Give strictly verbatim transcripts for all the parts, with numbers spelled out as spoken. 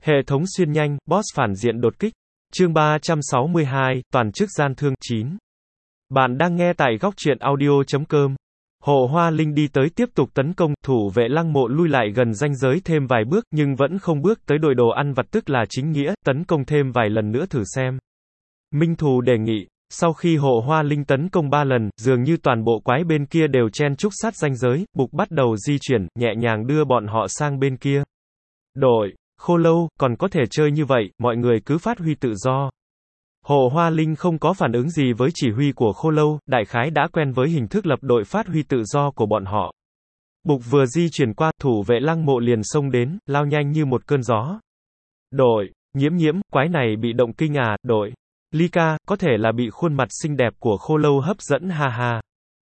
Hệ thống xuyên nhanh, boss phản diện đột kích. Chương ba trăm sáu mươi hai, toàn chức gian thương. chín. Bạn đang nghe tại góc truyện audio chấm com. Hộ Hoa Linh đi tới tiếp tục tấn công, thủ vệ Lăng Mộ lui lại gần ranh giới thêm vài bước, nhưng vẫn không bước tới đội đồ ăn vặt tức là chính nghĩa, tấn công thêm vài lần nữa thử xem. Minh Thù đề nghị, sau khi Hộ Hoa Linh tấn công ba lần, dường như toàn bộ quái bên kia đều chen chúc sát ranh giới, Bục bắt đầu di chuyển, nhẹ nhàng đưa bọn họ sang bên kia. Đội Khô Lâu, còn có thể chơi như vậy, mọi người cứ phát huy tự do. Hộ Hoa Linh không có phản ứng gì với chỉ huy của Khô Lâu, đại khái đã quen với hình thức lập đội phát huy tự do của bọn họ. Bục vừa di chuyển qua, thủ vệ Lăng Mộ liền xông đến, lao nhanh như một cơn gió. Đội Nhiễm Nhiễm, quái này bị động kinh à, đội Ly Ca, có thể là bị khuôn mặt xinh đẹp của Khô Lâu hấp dẫn ha ha.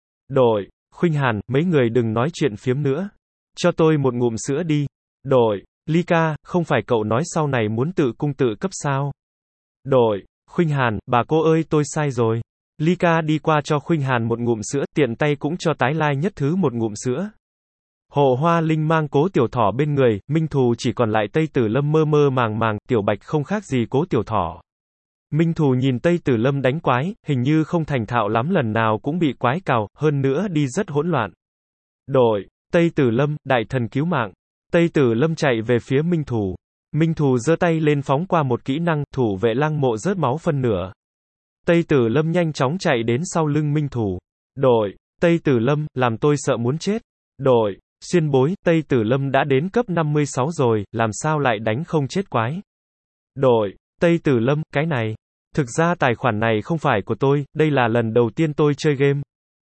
Đội Khuynh Hàn, mấy người đừng nói chuyện phiếm nữa. Cho tôi một ngụm sữa đi. Đội Ly Ca, không phải cậu nói sau này muốn tự cung tự cấp sao? Đội Khuynh Hàn, bà cô ơi tôi sai rồi. Ly Ca đi qua cho Khuynh Hàn một ngụm sữa, tiện tay cũng cho Tái Lai Nhất Thứ một ngụm sữa. Hộ Hoa Linh mang Cố Tiểu Thỏ bên người, Minh Thù chỉ còn lại Tây Tử Lâm mơ mơ màng màng, Tiểu Bạch không khác gì Cố Tiểu Thỏ. Minh Thù nhìn Tây Tử Lâm đánh quái, hình như không thành thạo lắm, lần nào cũng bị quái cào, hơn nữa đi rất hỗn loạn. Đội Tây Tử Lâm, đại thần cứu mạng. Tây Tử Lâm chạy về phía Minh Thù. Minh Thù giơ tay lên phóng qua một kỹ năng, thủ vệ Lăng Mộ rớt máu phân nửa. Tây Tử Lâm nhanh chóng chạy đến sau lưng Minh Thù. Đội Tây Tử Lâm, làm tôi sợ muốn chết. Đội Xuyên Bối, Tây Tử Lâm đã đến cấp năm mươi sáu rồi, làm sao lại đánh không chết quái. Đội Tây Tử Lâm, cái này. Thực ra tài khoản này không phải của tôi, đây là lần đầu tiên tôi chơi game.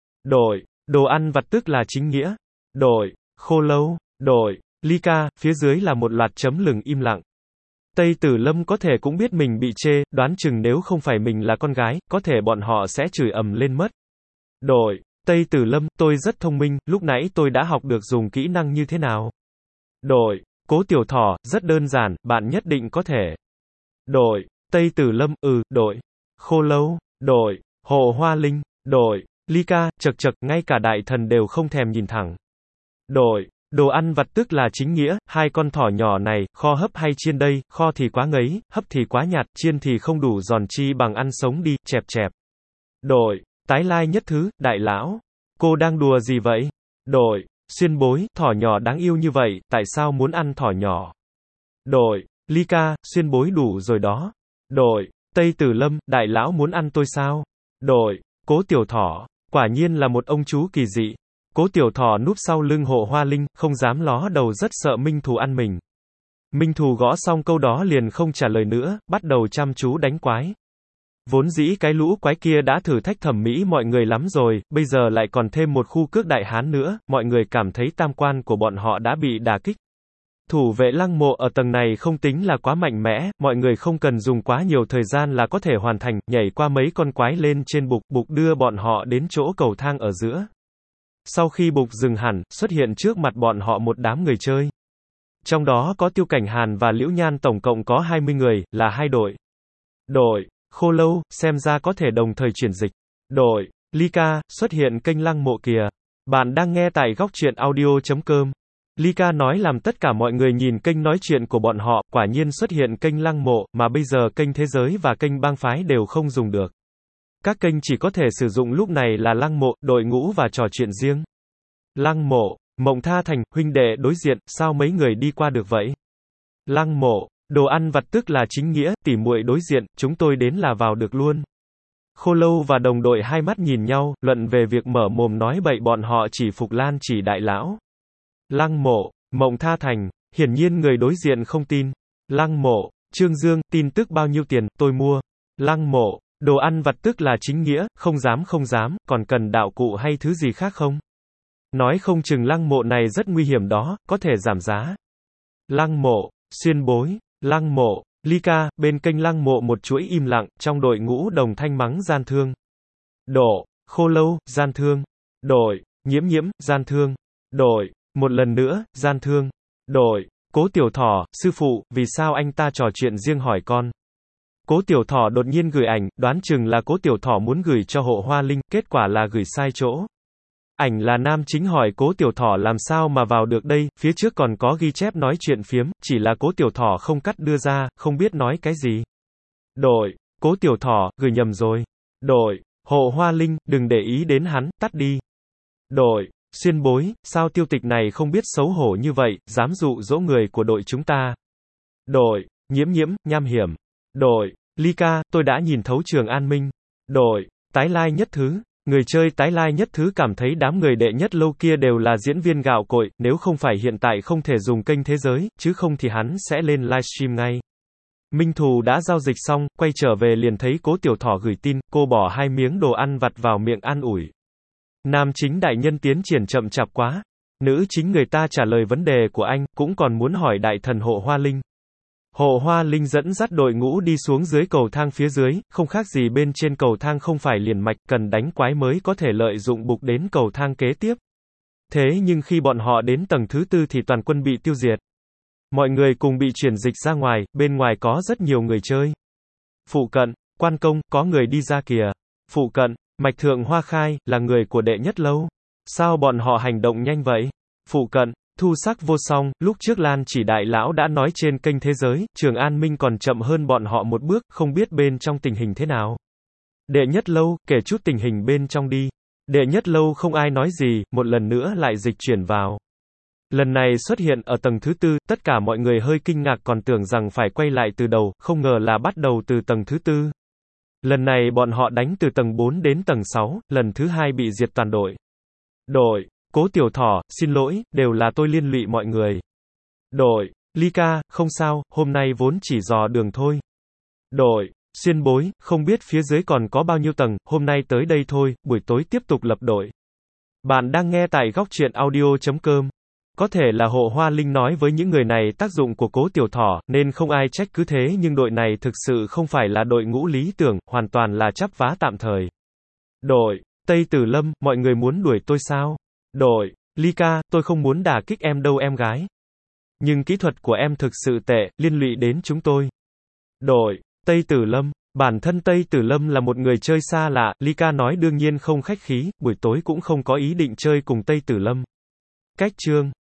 Đội Đồ ăn vặt tức là chính nghĩa. Đội Khô Lâu. Đội Ly Ca, phía dưới là một loạt chấm lửng im lặng. Tây Tử Lâm có thể cũng biết mình bị chê, đoán chừng nếu không phải mình là con gái, có thể bọn họ sẽ chửi ầm lên mất. Đội Tây Tử Lâm, tôi rất thông minh, lúc nãy tôi đã học được dùng kỹ năng như thế nào. Đội Cố Tiểu Thỏ, rất đơn giản, bạn nhất định có thể. Đội Tây Tử Lâm, ừ, đội Khô Lâu. Đội Hộ Hoa Linh. Đội Ly Ca, chật chật, ngay cả đại thần đều không thèm nhìn thẳng. Đội Đồ ăn vặt tức là chính nghĩa, hai con thỏ nhỏ này, kho hấp hay chiên đây, kho thì quá ngấy, hấp thì quá nhạt, chiên thì không đủ giòn, chi bằng ăn sống đi, chẹp chẹp. Đội Tái Lai Nhất Thứ, đại lão. Cô đang đùa gì vậy? Đội Xuyên Bối, thỏ nhỏ đáng yêu như vậy, tại sao muốn ăn thỏ nhỏ? Đội Ly Ca, Xuyên Bối đủ rồi đó. Đội Tây Tử Lâm, đại lão muốn ăn tôi sao? Đội Cố Tiểu Thỏ, quả nhiên là một ông chú kỳ dị. Cố Tiểu Thỏ núp sau lưng Hộ Hoa Linh, không dám ló đầu, rất sợ Minh Thù ăn mình. Minh Thù gõ xong câu đó liền không trả lời nữa, bắt đầu chăm chú đánh quái. Vốn dĩ cái lũ quái kia đã thử thách thẩm mỹ mọi người lắm rồi, bây giờ lại còn thêm một khu cước đại hán nữa, mọi người cảm thấy tam quan của bọn họ đã bị đả kích. Thủ vệ Lăng Mộ ở tầng này không tính là quá mạnh mẽ, mọi người không cần dùng quá nhiều thời gian là có thể hoàn thành, nhảy qua mấy con quái lên trên bục, bục đưa bọn họ đến chỗ cầu thang ở giữa. Sau khi bục dừng hẳn, xuất hiện trước mặt bọn họ một đám người chơi. Trong đó có Tiêu Cảnh Hàn và Liễu Nhan, tổng cộng có hai mươi người, là hai đội. Đội Khô Lâu, xem ra có thể đồng thời chuyển dịch. Đội Ly Ca, xuất hiện kênh Lăng Mộ kìa. Bạn đang nghe tại góc truyện audio chấm com. Ly Ca nói làm tất cả mọi người nhìn kênh nói chuyện của bọn họ, quả nhiên xuất hiện kênh Lăng Mộ, mà bây giờ kênh Thế Giới và kênh Bang Phái đều không dùng được. Các kênh chỉ có thể sử dụng lúc này là Lăng Mộ, đội ngũ và trò chuyện riêng. Lăng Mộ, Mộng Tha Thành, huynh đệ đối diện, sao mấy người đi qua được vậy? Lăng Mộ, đồ ăn vặt tức là chính nghĩa, tỉ muội đối diện, chúng tôi đến là vào được luôn. Khô Lâu và đồng đội hai mắt nhìn nhau, luận về việc mở mồm nói bậy, bọn họ chỉ phục Lan Chỉ đại lão. Lăng Mộ, Mộng Tha Thành, hiển nhiên người đối diện không tin. Lăng Mộ, Trương Dương, tin tức bao nhiêu tiền, tôi mua. Lăng Mộ, đồ ăn vặt tức là chính nghĩa, không dám không dám, còn cần đạo cụ hay thứ gì khác không? Nói không chừng Lăng Mộ này rất nguy hiểm đó, có thể giảm giá. Lăng Mộ, Xuyên Bối, Lăng Mộ, Ly Ca, bên kênh Lăng Mộ một chuỗi im lặng, trong đội ngũ đồng thanh mắng gian thương. Độ Khô Lâu, gian thương. Đội Nhiễm Nhiễm, gian thương. Đội một lần nữa, gian thương. Đội Cố Tiểu Thỏ, sư phụ, vì sao anh ta trò chuyện riêng hỏi con? Cố Tiểu Thỏ đột nhiên gửi ảnh, đoán chừng là Cố Tiểu Thỏ muốn gửi cho Hộ Hoa Linh, kết quả là gửi sai chỗ. Ảnh là nam chính hỏi Cố Tiểu Thỏ làm sao mà vào được đây, phía trước còn có ghi chép nói chuyện phiếm, chỉ là Cố Tiểu Thỏ không cắt đưa ra, không biết nói cái gì. Đổi, Cố Tiểu Thỏ, gửi nhầm rồi. Đổi, Hộ Hoa Linh, đừng để ý đến hắn, tắt đi. Đổi, Xuyên Bối, sao tiêu tịch này không biết xấu hổ như vậy, dám dụ dỗ người của đội chúng ta. Đổi, Nhiễm Nhiễm, nham hiểm. Đổi, Ly Ca, tôi đã nhìn thấu Trường An Minh. Đổi, Tái Lai Nhất Thứ. Người chơi Tái Lai Nhất Thứ cảm thấy đám người đệ nhất lâu kia đều là diễn viên gạo cội, nếu không phải hiện tại không thể dùng kênh thế giới, chứ không thì hắn sẽ lên livestream ngay. Minh Thù đã giao dịch xong, quay trở về liền thấy Cố Tiểu Thỏ gửi tin, cô bỏ hai miếng đồ ăn vặt vào miệng an ủi. Nam chính đại nhân tiến triển chậm chạp quá. Nữ chính người ta trả lời vấn đề của anh, cũng còn muốn hỏi đại thần Hộ Hoa Linh. Hộ Hoa Linh dẫn dắt đội ngũ đi xuống dưới cầu thang phía dưới, không khác gì bên trên cầu thang không phải liền mạch, cần đánh quái mới có thể lợi dụng bục đến cầu thang kế tiếp. Thế nhưng khi bọn họ đến tầng thứ tư thì toàn quân bị tiêu diệt. Mọi người cùng bị chuyển dịch ra ngoài, bên ngoài có rất nhiều người chơi. Phụ cận, Quan Công, có người đi ra kìa. Phụ cận, Mạch Thượng Hoa Khai, là người của đệ nhất lâu. Sao bọn họ hành động nhanh vậy? Phụ cận, Thu Sắc Vô Song, lúc trước Lan Chỉ Đại Lão đã nói trên kênh thế giới, Trường An Minh còn chậm hơn bọn họ một bước, không biết bên trong tình hình thế nào. Đệ nhất lâu, kể chút tình hình bên trong đi. Đệ nhất lâu không ai nói gì, một lần nữa lại dịch chuyển vào. Lần này xuất hiện ở tầng thứ tư, tất cả mọi người hơi kinh ngạc còn tưởng rằng phải quay lại từ đầu, không ngờ là bắt đầu từ tầng thứ tư. Lần này bọn họ đánh từ tầng bốn đến tầng sáu, lần thứ hai bị diệt toàn đội. Đội, Cố Tiểu Thỏ, xin lỗi, đều là tôi liên lụy mọi người. Đội, Ly Ca, không sao, hôm nay vốn chỉ dò đường thôi. Đội, Xuyên Bối, không biết phía dưới còn có bao nhiêu tầng, hôm nay tới đây thôi, buổi tối tiếp tục lập đội. Bạn đang nghe tại góc truyện audio chấm com. Có thể là Hộ Hoa Linh nói với những người này tác dụng của Cố Tiểu Thỏ, nên không ai trách cứ thế nhưng đội này thực sự không phải là đội ngũ lý tưởng, hoàn toàn là chắp vá tạm thời. Đội, Tây Tử Lâm, mọi người muốn đuổi tôi sao? Đội, Ly Ca, tôi không muốn đả kích em đâu em gái. Nhưng kỹ thuật của em thực sự tệ, liên lụy đến chúng tôi. Đội, Tây Tử Lâm, bản thân Tây Tử Lâm là một người chơi xa lạ, Ly Ca nói đương nhiên không khách khí, buổi tối cũng không có ý định chơi cùng Tây Tử Lâm. Cách chương